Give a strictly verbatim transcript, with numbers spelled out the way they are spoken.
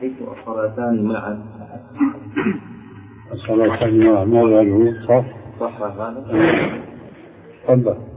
حيث الصلاتان معا. الصلاتان معا ماذا له؟ صح؟ صح هذا؟ تفضل.